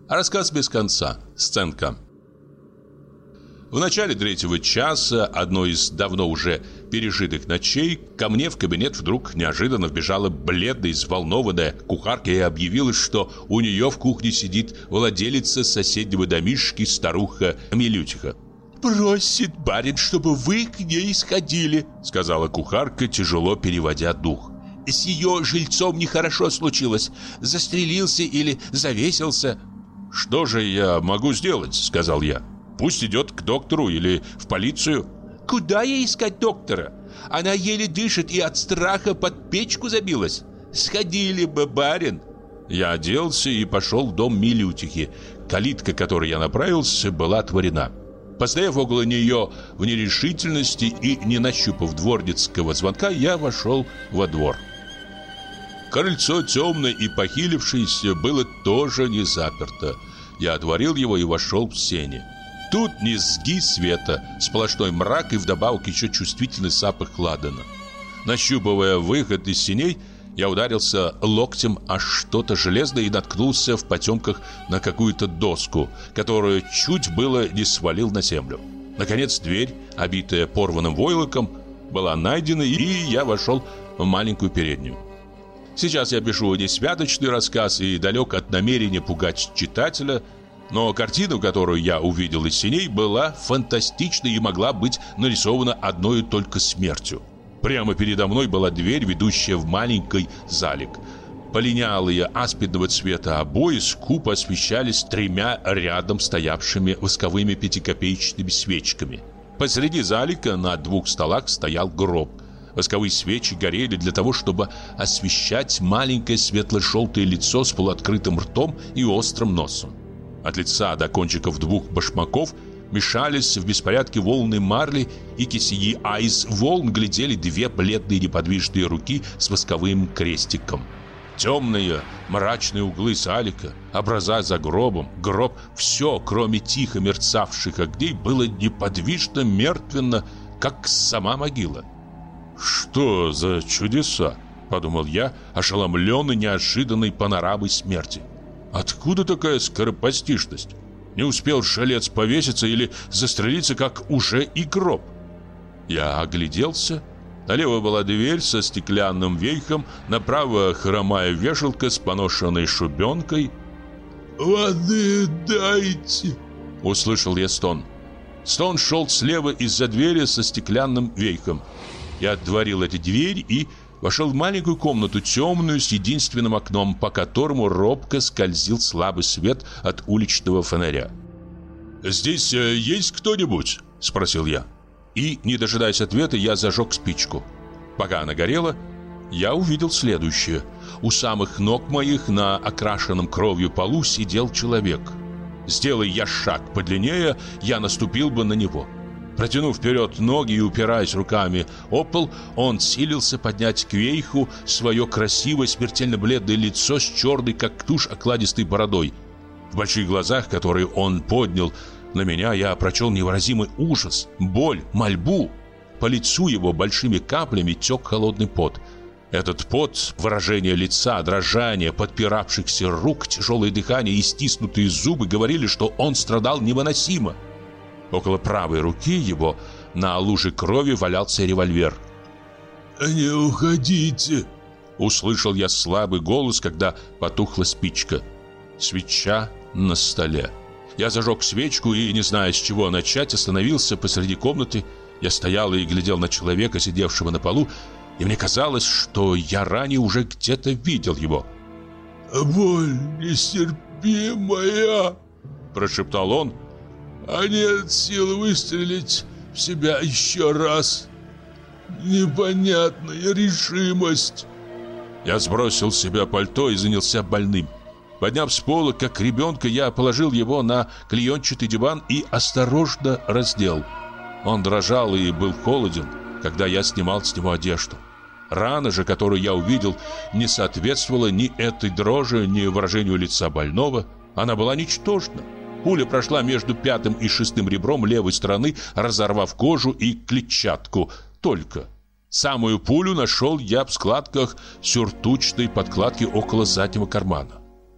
Рассказ без конца. Сценка. В начале 3-го часа одной из давно уже пережитых ночей ко мне в кабинет вдруг неожиданно вбежала бледная, взволнованная кухарка и объявила, что у нее в кухне сидит владелица соседнего домишки старуха Милютиха. «Просит барин, чтобы вы к ней сходили», — сказала кухарка, тяжело переводя дух. «С ее жильцом нехорошо случилось. Застрелился или завесился». «Что же я могу сделать?» — сказал я. «Пусть идет к доктору или в полицию». «Куда ей искать доктора? Она еле дышит и от страха под печку забилась. Сходили бы, барин». Я оделся и пошел в дом Милютихи. Калитка, к которой я направился, была отворена. Постояв около нее в нерешительности и не нащупав дворницкого звонка, я вошел во двор. Крыльцо темное и похилившееся было тоже не заперто. Я отворил его и вошел в сени. Тут низги света, сплошной мрак и вдобавок еще чувствительный запах ладана. Нащупывая выход из сеней, я ударился локтем о что-то железное и наткнулся в потемках на какую-то доску, которую чуть было не свалил на землю. Наконец дверь, обитая порванным войлоком, была найдена, и я вошел в маленькую переднюю. Сейчас я пишу не святочный рассказ и далек от намерения пугать читателя, но картина, которую я увидел из сеней, была фантастичной и могла быть нарисована одной только смертью. Прямо передо мной была дверь, ведущая в маленький залик. Полинялые аспидного цвета обои скупо освещались 3 рядом стоявшими восковыми 5-копеечными свечками. Посреди залика на 2 столах стоял гроб. Восковые свечи горели для того, чтобы освещать маленькое светло-желтое лицо с полуоткрытым ртом и острым носом. От лица до кончиков 2 башмаков мешались в беспорядке волны марли и кисеи, а из волн глядели 2 бледные неподвижные руки с восковым крестиком. Темные, мрачные углы залика, образа за гробом, гроб, все, кроме тихо мерцавших огней, было неподвижно, мертвенно, как сама могила. «Что за чудеса?» — подумал я, ошеломленный неожиданной панорамой смерти. «Откуда такая скоропостижность? Не успел жилец повеситься или застрелиться, как уже и гроб?» Я огляделся. Налево была дверь со стеклянным вейхом, направо хромая вешалка с поношенной шубенкой. «Воды дайте!» — услышал я стон. Стон шел слева из-за двери со стеклянным вейхом. Я отворил эту дверь и вошел в маленькую комнату, темную, с единственным окном, по которому робко скользил слабый свет от уличного фонаря. «Здесь есть кто-нибудь?» — спросил я. И, не дожидаясь ответа, я зажег спичку. Пока она горела, я увидел следующее. У самых ног моих на окрашенном кровью полу сидел человек. Сделай я шаг подлиннее, я наступил бы на него. Протянув вперед ноги и упираясь руками о пол, он силился поднять к вейху свое красивое, смертельно бледное лицо с черной, как тушь, окладистой бородой. В больших глазах, которые он поднял на меня, я прочел невыразимый ужас, боль, мольбу. По лицу его большими каплями тек холодный пот. Этот пот, выражение лица, дрожание подпиравшихся рук, тяжелое дыхание и стиснутые зубы говорили, что он страдал невыносимо. Около правой руки его на луже крови валялся револьвер. «Не уходите!» — услышал я слабый голос, когда потухла спичка. Свеча на столе. Я зажег свечку и, не зная, с чего начать, остановился посреди комнаты. Я стоял и глядел на человека, сидевшего на полу, и мне казалось, что я ранее уже где-то видел его. «Боль нестерпимая!» — прошептал он. «А нет сил выстрелить в себя еще раз. Непонятная решимость». Я сбросил с себя пальто и занялся больным. Подняв с пола, как ребенка, я положил его на клеенчатый диван и осторожно раздел. Он дрожал и был холоден, когда я снимал с него одежду. Рана же, которую я увидел, не соответствовала ни этой дрожи, ни выражению лица больного. Она была ничтожна. Пуля прошла между 5-м и 6-м ребром левой стороны, разорвав кожу и клетчатку. Только. Самую пулю нашел я в складках сюртучной подкладки около заднего кармана.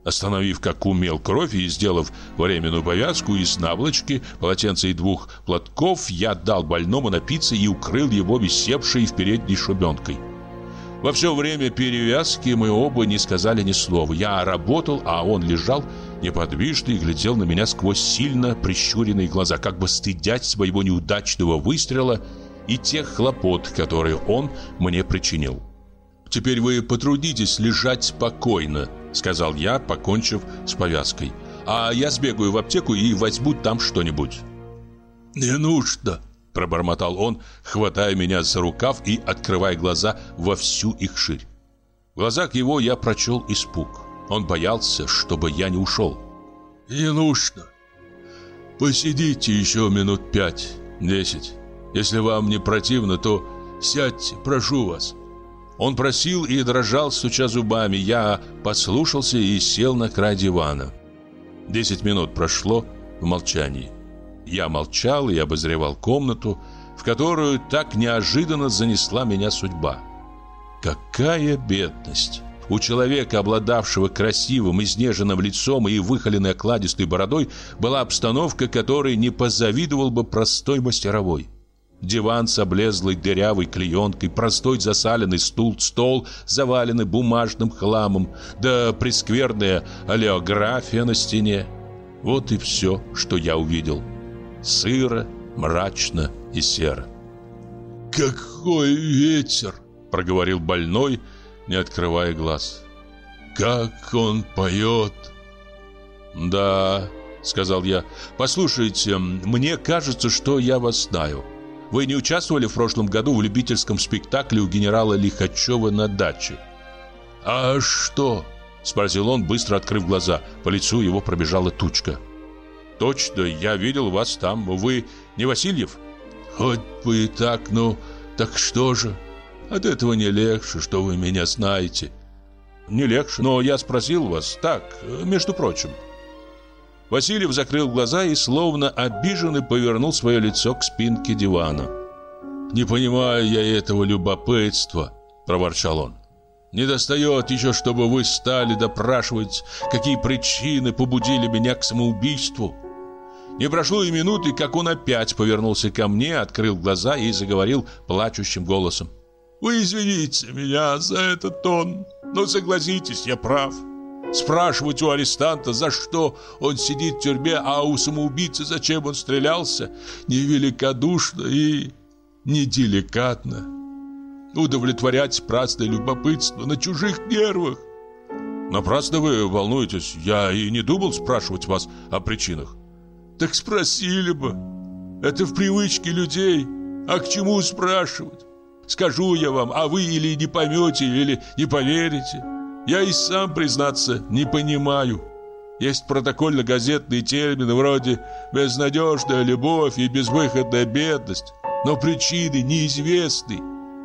Остановив, как умел, кровь и сделав временную повязку из наволочки, полотенца и 2 платков, я дал больному напиться и укрыл его висевшей в передней шубенкой. Во все время перевязки мы оба не сказали ни слова. Я работал, а он лежал неподвижно и глядел на меня сквозь сильно прищуренные глаза, как бы стыдясь своего неудачного выстрела и тех хлопот, которые он мне причинил. «Теперь вы потрудитесь лежать спокойно», — сказал я, покончив с повязкой. «А я сбегаю в аптеку и возьму там что-нибудь». «Не нужно», — пробормотал он, хватая меня за рукав и открывая глаза во всю их ширь. В глазах его я прочел испуг. Он боялся, чтобы я не ушел. «Не нужно. Посидите еще минут 5-10. Если вам не противно, то сядьте, прошу вас». Он просил и дрожал, стуча зубами. Я послушался и сел на край дивана. 10 минут прошло в молчании. Я молчал и обозревал комнату, в которую так неожиданно занесла меня судьба. Какая бедность! У человека, обладавшего красивым, изнеженным лицом и выхоленной окладистой бородой, была обстановка, которой не позавидовал бы простой мастеровой. Диван с облезлой дырявой клеенкой, простой засаленный стол, заваленный бумажным хламом, да прескверная олеография на стене. Вот и все, что я увидел. Сыро, мрачно и серо. «Какой ветер!» — проговорил больной, не открывая глаз. «Как он поет!» «Да», — сказал я. «Послушайте, мне кажется, что я вас знаю. Вы не участвовали в прошлом году в любительском спектакле у генерала Лихачева на даче?» «А что?» — спросил он, быстро открыв глаза. По лицу его пробежала тучка. «Точно, я видел вас там. Вы не Васильев?» «Хоть бы и так, ну, так что же? От этого не легче, что вы меня знаете». «Не легче, но я спросил вас так, между прочим». Васильев закрыл глаза и, словно обиженный, повернул свое лицо к спинке дивана. «Не понимаю я этого любопытства», — проворчал он. «Недостает еще, чтобы вы стали допрашивать, какие причины побудили меня к самоубийству». Не прошло и минуты, как он опять повернулся ко мне, открыл глаза и заговорил плачущим голосом. «Вы извините меня за этот тон, но согласитесь, я прав. Спрашивать у арестанта, за что он сидит в тюрьме, а у самоубийцы зачем он стрелялся, невеликодушно и неделикатно. Удовлетворять праздное любопытство на чужих нервах». «Напрасно вы волнуетесь, я и не думал спрашивать вас о причинах». «Так спросили бы. Это в привычке людей. А к чему спрашивать? Скажу я вам, а вы или не поймете, или не поверите. Я и сам, признаться, не понимаю. Есть протокольно-газетные термины вроде «безнадежная любовь» и «безвыходная бедность», но причины неизвестны.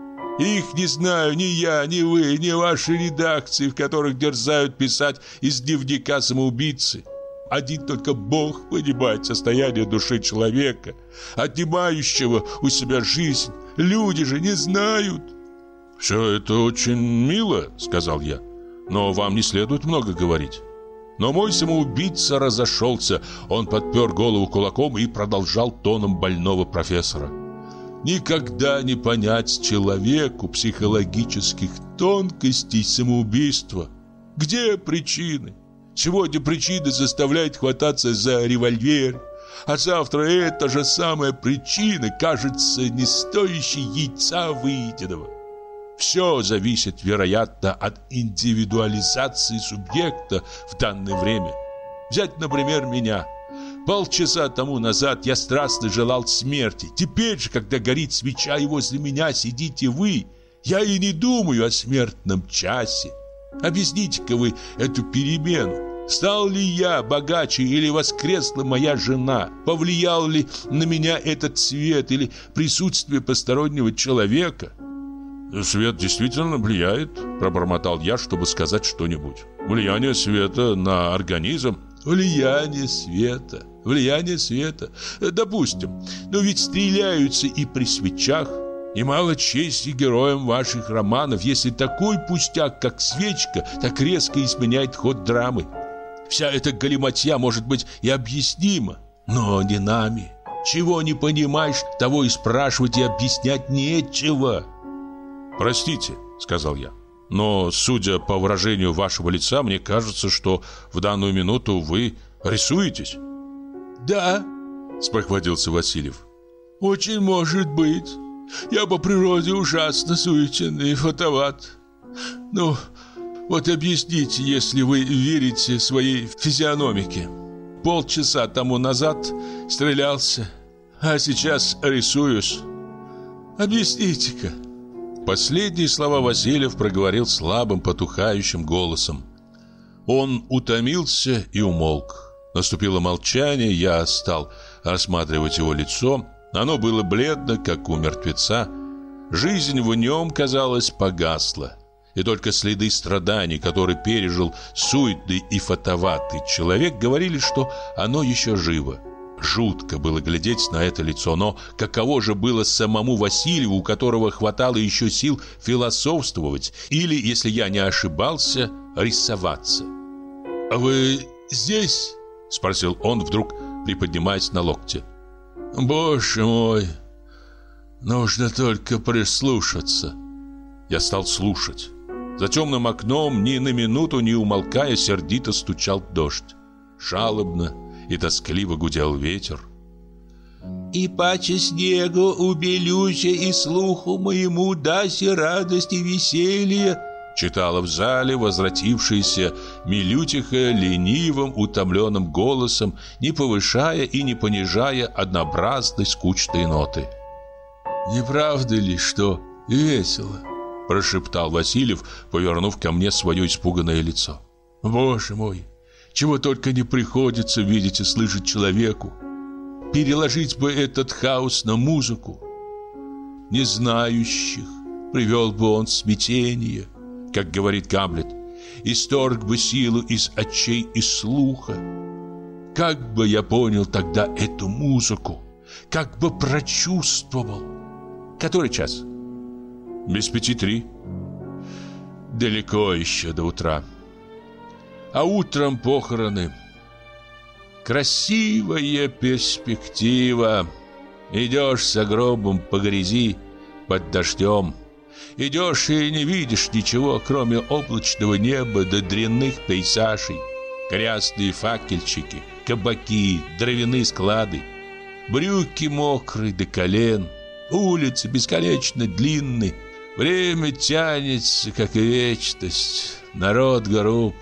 Их не знаю ни я, ни вы, ни ваши редакции, в которых дерзают писать из дневника самоубийцы. Один только Бог понимает состояние души человека, отнимающего у себя жизнь. Люди же не знают». «Все это очень мило», — сказал я, — «но вам не следует много говорить». Но мой самоубийца разошелся. Он подпер голову кулаком и продолжал тоном больного профессора. «Никогда не понять человеку психологических тонкостей самоубийства. Где причины? Сегодня причина заставляет хвататься за револьвер, а завтра эта же самая причина кажется не стоящей яйца выеденного. Все зависит, вероятно, от индивидуализации субъекта в данное время. Взять, например, меня. Полчаса тому назад я страстно желал смерти. Теперь же, когда горит свеча и возле меня сидите вы, я и не думаю о смертном часе. Объясните-ка вы эту перемену. Стал ли я богаче или воскресла моя жена? Повлиял ли на меня этот свет или присутствие постороннего человека?» «Свет действительно влияет», — пробормотал я, чтобы сказать что-нибудь. «Влияние света на организм». «Влияние света. Допустим. Но ведь стреляются и при свечах. Немало чести героям ваших романов, если такой пустяк, как свечка, так резко изменяет ход драмы. Вся эта галиматья может быть и объяснима, но не нами. Чего не понимаешь, того и спрашивать и объяснять нечего. «Простите», — сказал я, — «но, судя по выражению вашего лица, мне кажется, что в данную минуту вы рисуетесь». «Да», — спохватился Васильев, — «очень может быть. Я по природе ужасно суетен и фотоват. Ну, вот объясните, если вы верите своей физиономике. Полчаса тому назад стрелялся, а сейчас рисуюсь. Объясните-ка». Последние слова Васильев проговорил слабым, потухающим голосом. Он утомился и умолк. Наступило молчание, я стал рассматривать его лицо. Оно было бледно, как у мертвеца. Жизнь в нем, казалось, погасла. И только следы страданий, которые пережил суетный и фотоватый человек, говорили, что оно еще живо. Жутко было глядеть на это лицо, но каково же было самому Васильеву, у которого хватало еще сил философствовать или, если я не ошибался, рисоваться. «А вы здесь?» — спросил он, вдруг приподнимаясь на локте. «Боже мой, нужно только прислушаться». Я стал слушать. За темным окном, ни на минуту не умолкая, сердито стучал дождь. Жалобно и тоскливо гудел ветер. «И паче снегу убелюся, и слуху моему даси радость и веселье», читала в зале возвратившаяся Милютиха ленивым, утомленным голосом, не повышая и не понижая однообразной скучной ноты. «Не правда ли, что весело?» — прошептал Васильев, повернув ко мне свое испуганное лицо. «Боже мой, чего только не приходится видеть и слышать человеку! Переложить бы этот хаос на музыку! Незнающих привел бы он в смятение, как говорит Гамлет, исторг бы силу из очей и слуха. Как бы я понял тогда эту музыку, как бы прочувствовал! Который час?» «Без 5:03. Далеко еще до утра. А утром похороны. Красивая перспектива. Идешь с гробом по грязи, под дождем. Идешь и не видишь ничего, кроме облачного неба да дрянных пейзажей. Грязные факельчики, кабаки, дровяные склады. Брюки мокрые до колен. Улицы бесконечно длинные. Время тянется, как вечность. Народ груб.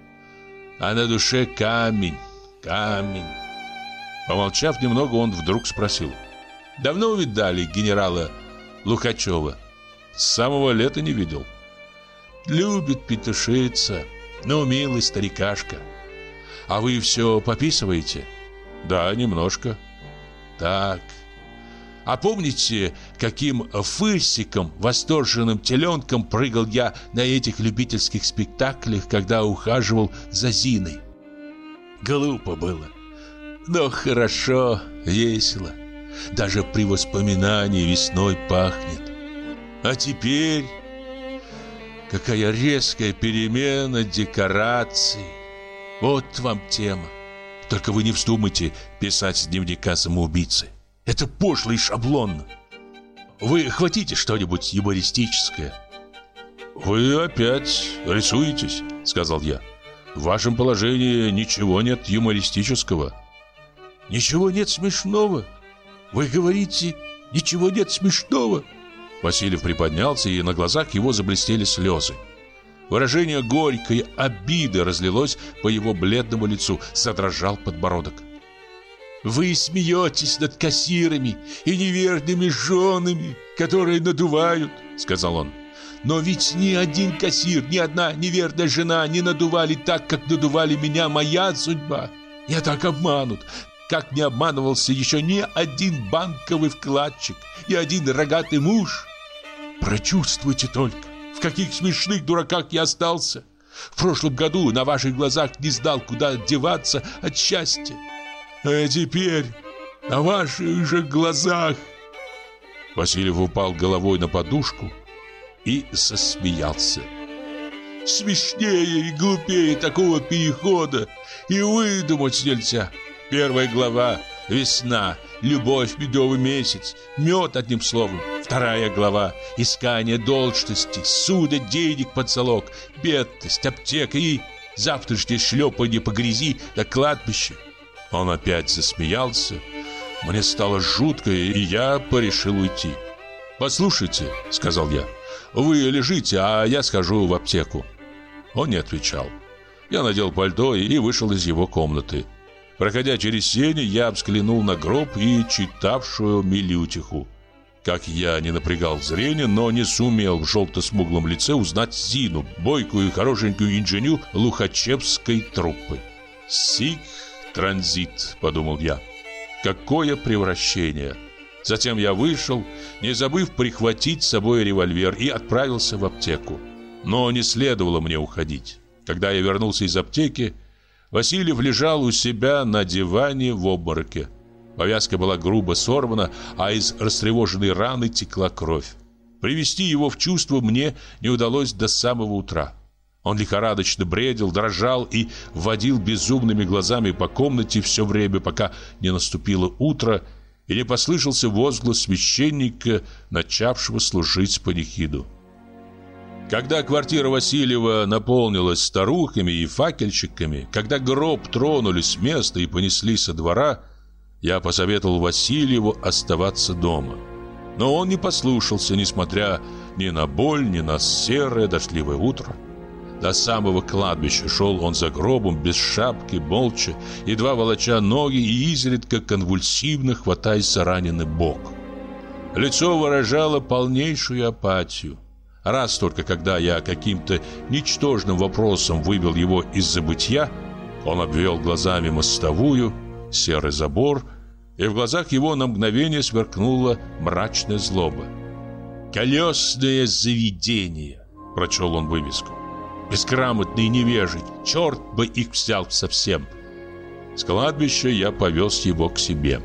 А на душе камень, камень». Помолчав немного, он вдруг спросил: «Давно видали генерала Лухачева?» «С самого лета не видел». «Любит петушиться. Ну, милый старикашка. А вы все пописываете?» «Да, немножко». «Так. А помните, каким фырсиком, восторженным теленком прыгал я на этих любительских спектаклях, когда ухаживал за Зиной? Глупо было, но хорошо, весело. Даже при воспоминании весной пахнет. А теперь какая резкая перемена декораций. Вот вам тема. Только вы не вздумайте писать с дневника самоубийцы. Это пошло и шаблонно. Вы хватите что-нибудь юмористическое». «Вы опять рисуетесь», — сказал я. «В вашем положении ничего нет юмористического». «Ничего нет смешного? Вы говорите, ничего нет смешного?» Васильев приподнялся, и на глазах его заблестели слезы. Выражение горькой обиды разлилось по его бледному лицу, задрожал подбородок. «Вы смеетесь над кассирами и неверными женами, которые надувают», — сказал он. «Но ведь ни один кассир, ни одна неверная жена не надували так, как надували меня моя судьба. Я так обманут, как не обманывался еще ни один банковый вкладчик, ни один рогатый муж. Прочувствуйте только, в каких смешных дураках я остался. В прошлом году на ваших глазах не знал, куда деваться от счастья. А теперь на ваших же глазах». Васильев упал головой на подушку и засмеялся. Смешнее и глупее такого перехода и выдумать нельзя. Первая глава – весна, любовь, медовый месяц, мед, одним словом. Вторая глава – искание должности, суда, денег под залог, бедность, аптека и завтрашнее шлепанье по грязи на кладбище. Он опять засмеялся. Мне стало жутко, и я порешил уйти. «Послушайте», — сказал я, — «вы лежите, а я схожу в аптеку». Он не отвечал. Я надел пальто и вышел из его комнаты. Проходя через сени, я взглянул на гроб и читавшую Милютиху. Как я не напрягал зрение, но не сумел в желто-смуглом лице узнать Зину, бойкую и хорошенькую инженю лухачевской труппы. «Сик транзит», — подумал я. «Какое превращение!» Затем я вышел, не забыв прихватить с собой револьвер, и отправился в аптеку. Но не следовало мне уходить. Когда я вернулся из аптеки, Васильев лежал у себя на диване в обмороке. Повязка была грубо сорвана, а из растревоженной раны текла кровь. Привести его в чувство мне не удалось до самого утра. Он лихорадочно бредил, дрожал и водил безумными глазами по комнате все время, пока не наступило утро и не послышался возглас священника, начавшего служить панихиду. Когда квартира Васильева наполнилась старухами и факельщиками, когда гроб тронули с места и понесли со двора, я посоветовал Васильеву оставаться дома. Но он не послушался, несмотря ни на боль, ни на серое дождливое утро. До самого кладбища шел он за гробом, без шапки, молча, едва волоча ноги и изредка конвульсивно хватаясь за раненый бок. Лицо выражало полнейшую апатию. Раз только, когда я каким-то ничтожным вопросом вывел его из забытья, он обвел глазами мостовую, серый забор, и в глазах его на мгновение сверкнула мрачная злоба. «Колесное заведение», — прочел он вывеску. «Бесграмотные невежи, черт бы их взял совсем». С кладбища я повез его к себе.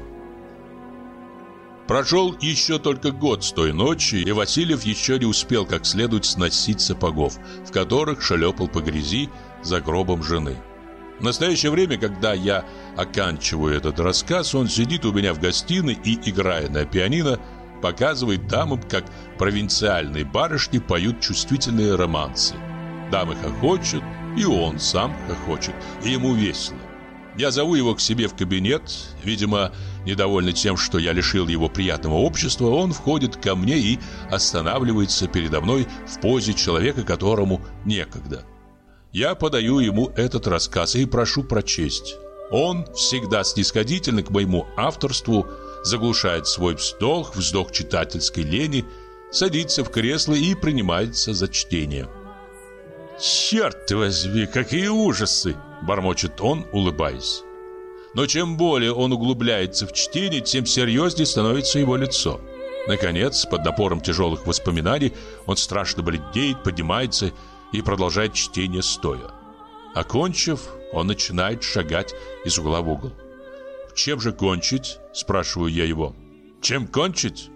Прошел еще только год с той ночи, и Васильев еще не успел как следует сносить сапогов, в которых шлепал по грязи за гробом жены. В настоящее время, когда я оканчиваю этот рассказ, он сидит у меня в гостиной и, играя на пианино, показывает дамам, как провинциальные барышни поют чувствительные романсы. Дамы хохочут, и он сам хохочет, и ему весело. Я зову его к себе в кабинет. Видимо, недовольный тем, что я лишил его приятного общества, он входит ко мне и останавливается передо мной в позе человека, которому некогда. Я подаю ему этот рассказ и прошу прочесть. Он, всегда снисходительный к моему авторству, заглушает свой вздох читательской лени, садится в кресло и принимается за чтение. «Черт возьми, какие ужасы!» — бормочет он, улыбаясь. Но чем более он углубляется в чтение, тем серьезнее становится его лицо. Наконец, под напором тяжелых воспоминаний, он страшно бледнеет, поднимается и продолжает чтение стоя. Окончив, он начинает шагать из угла в угол. «Чем же кончить?» — спрашиваю я его. «Чем кончить?»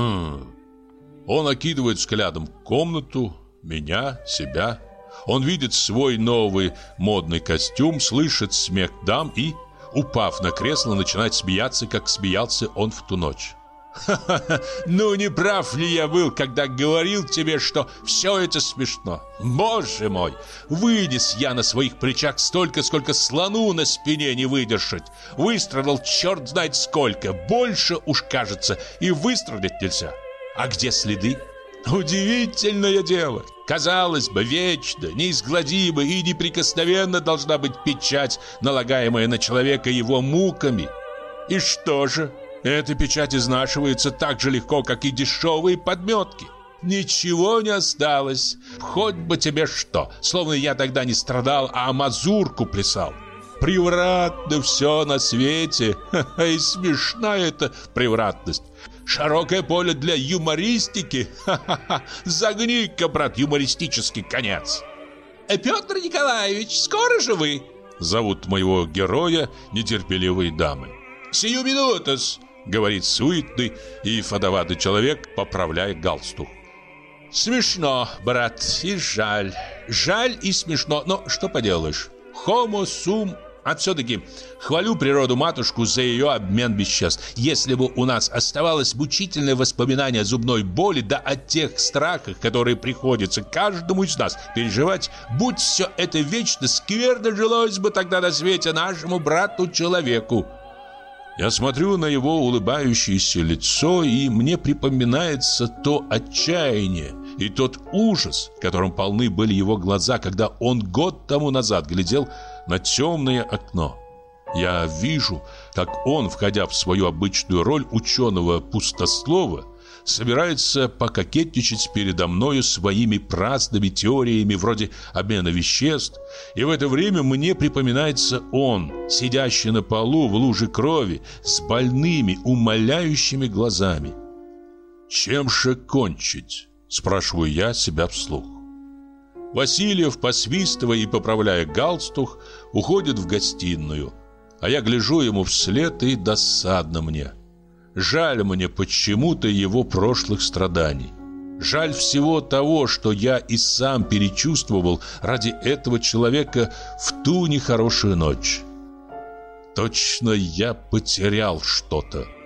Он окидывает взглядом комнату, меня, себя. Он видит свой новый модный костюм, слышит смех дам и, упав на кресло, начинает смеяться, как смеялся он в ту ночь. «Ха-ха-ха! Ну, не прав ли я был, когда говорил тебе, что все это смешно? Боже мой! Вынес я на своих плечах столько, сколько слону на спине не выдержать. Выстрадал черт знает сколько, больше уж кажется, и выстрадать нельзя. А где следы? Удивительное дело! Казалось бы, вечно, неизгладимо и неприкосновенно должна быть печать, налагаемая на человека его муками. И что же? Эта печать изнашивается так же легко, как и дешевые подметки. Ничего не осталось. Хоть бы тебе что. Словно я тогда не страдал, а мазурку плясал. Превратно все на свете. И смешна эта превратность. Широкое поле для юмористики. Ха-ха-ха. Загни-ка, брат, юмористический конец. Петр Николаевич, скоро же вы? Зовут моего героя нетерпеливые дамы. Сию минуту-с, говорит суетный и фадоватый человек, поправляя галстук. Смешно, брат, и жаль. Жаль и смешно, но что поделаешь. Homo sum. А все-таки хвалю природу-матушку за ее обмен веществ. Если бы у нас оставалось мучительное воспоминание о зубной боли, да о тех страхах, которые приходится каждому из нас переживать, будь все это вечно, скверно жилось бы тогда на свете нашему брату-человеку. Я смотрю на его улыбающееся лицо, и мне припоминается то отчаяние и тот ужас, которым полны были его глаза, когда он год тому назад глядел на темное окно. Я вижу, как он, входя в свою обычную роль ученого-пустослова, собирается пококетничать передо мною своими праздными теориями вроде обмена веществ, и в это время мне припоминается он, сидящий на полу в луже крови, с больными, умоляющими глазами. «Чем же кончить?» – спрашиваю я себя вслух. Васильев, посвистывая и поправляя галстук, уходит в гостиную, а я гляжу ему вслед, и досадно мне. Жаль мне почему-то его прошлых страданий. Жаль всего того, что я и сам перечувствовал ради этого человека в ту нехорошую ночь. Точно я потерял что-то.